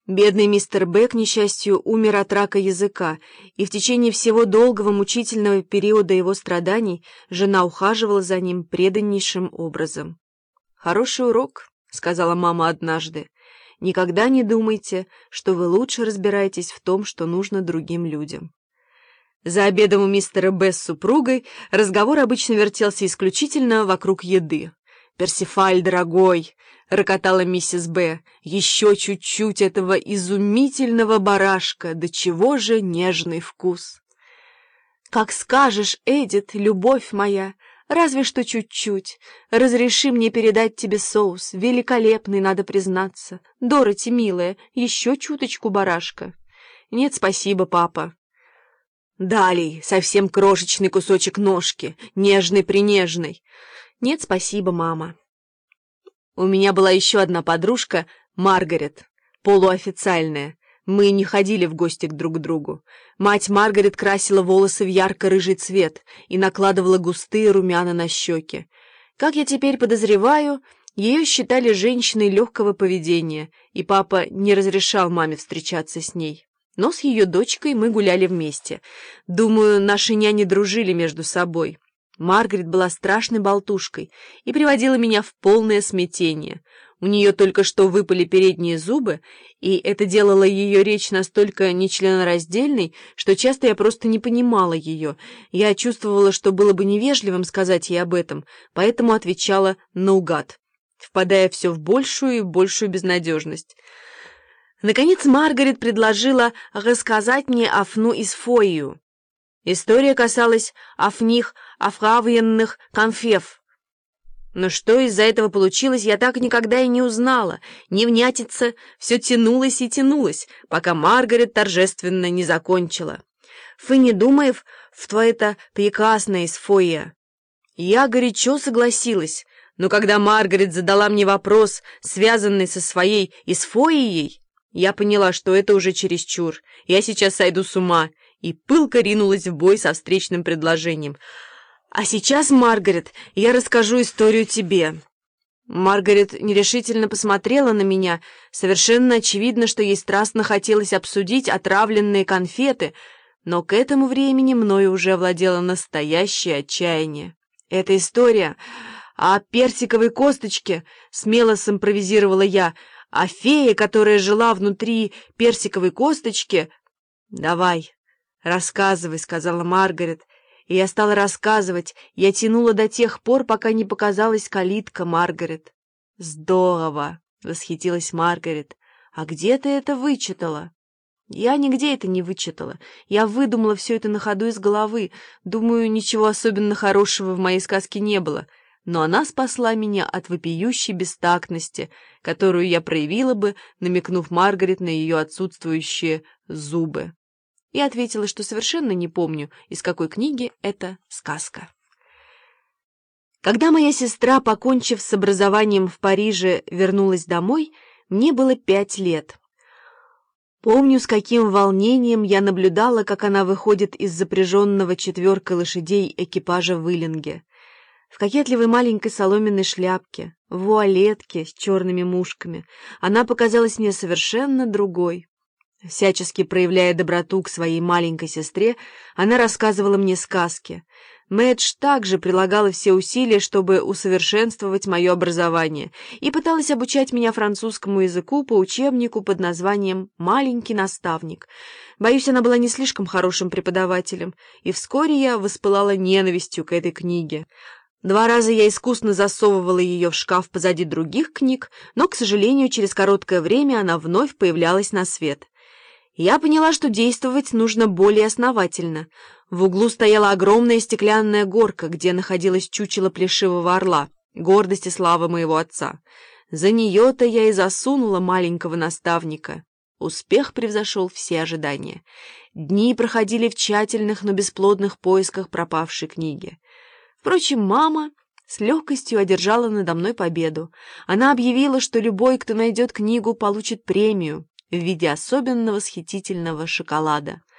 Бедный мистер Б, к несчастью, умер от рака языка, и в течение всего долгого мучительного периода его страданий жена ухаживала за ним преданнейшим образом. «Хороший урок», — сказала мама однажды. «Никогда не думайте, что вы лучше разбираетесь в том, что нужно другим людям». За обедом у мистера Б с супругой разговор обычно вертелся исключительно вокруг еды. «Персифаль, дорогой!» — рокотала миссис Б. «Еще чуть-чуть этого изумительного барашка, до чего же нежный вкус!» «Как скажешь, Эдит, любовь моя, разве что чуть-чуть. Разреши мне передать тебе соус, великолепный, надо признаться. Дороти, милая, еще чуточку барашка». «Нет, спасибо, папа». «Далее, совсем крошечный кусочек ножки, нежный-принежный». «Нет, спасибо, мама». У меня была еще одна подружка, Маргарет, полуофициальная. Мы не ходили в гости друг к другу. Мать Маргарет красила волосы в ярко-рыжий цвет и накладывала густые румяна на щеки. Как я теперь подозреваю, ее считали женщиной легкого поведения, и папа не разрешал маме встречаться с ней. Но с ее дочкой мы гуляли вместе. Думаю, наши няни дружили между собой. Маргарет была страшной болтушкой и приводила меня в полное смятение. У нее только что выпали передние зубы, и это делало ее речь настолько нечленораздельной, что часто я просто не понимала ее. Я чувствовала, что было бы невежливым сказать ей об этом, поэтому отвечала наугад, впадая все в большую и большую безнадежность. Наконец Маргарет предложила рассказать мне Афну из Фойю. История касалась Афних афравенных конфев. Но что из-за этого получилось, я так никогда и не узнала. Невнятица все тянулась и тянулась, пока Маргарет торжественно не закончила. «Вы не думаев, что это прекрасно из Фойя?» Я горячо согласилась, но когда Маргарет задала мне вопрос, связанный со своей Исфоией, я поняла, что это уже чересчур. Я сейчас сойду с ума, и пылко ринулась в бой со встречным предложением. «А сейчас, Маргарет, я расскажу историю тебе». Маргарет нерешительно посмотрела на меня. Совершенно очевидно, что ей страстно хотелось обсудить отравленные конфеты, но к этому времени мною уже овладело настоящее отчаяние. «Эта история о персиковой косточке», — смело симпровизировала я, «о фее, которая жила внутри персиковой косточки». «Давай, рассказывай», — сказала Маргарет. И я стала рассказывать. Я тянула до тех пор, пока не показалась калитка Маргарет. «Здорово!» — восхитилась Маргарет. «А где ты это вычитала?» «Я нигде это не вычитала. Я выдумала все это на ходу из головы. Думаю, ничего особенно хорошего в моей сказке не было. Но она спасла меня от вопиющей бестактности, которую я проявила бы, намекнув Маргарет на ее отсутствующие зубы». И ответила, что совершенно не помню, из какой книги эта сказка. Когда моя сестра, покончив с образованием в Париже, вернулась домой, мне было 5 лет. Помню, с каким волнением я наблюдала, как она выходит из запряженного 4 лошадей экипажа в Иллинге. В кокетливой маленькой соломенной шляпке, в вуалетке с черными мушками, она показалась мне совершенно другой. Всячески проявляя доброту к своей маленькой сестре, она рассказывала мне сказки. Мэдж также прилагала все усилия, чтобы усовершенствовать мое образование, и пыталась обучать меня французскому языку по учебнику под названием «Маленький наставник». Боюсь, она была не слишком хорошим преподавателем, и вскоре я воспылала ненавистью к этой книге. 2 раза я искусно засовывала ее в шкаф позади других книг, но, к сожалению, через короткое время она вновь появлялась на свет. Я поняла, что действовать нужно более основательно. В углу стояла огромная стеклянная горка, где находилось чучело плешивого орла, гордость и слава моего отца. За нее-то я и засунула маленького наставника. Успех превзошел все ожидания. Дни проходили в тщательных, но бесплодных поисках пропавшей книги. Впрочем, мама с легкостью одержала надо мной победу. Она объявила, что любой, кто найдет книгу, получит премию в виде особенно восхитительного шоколада.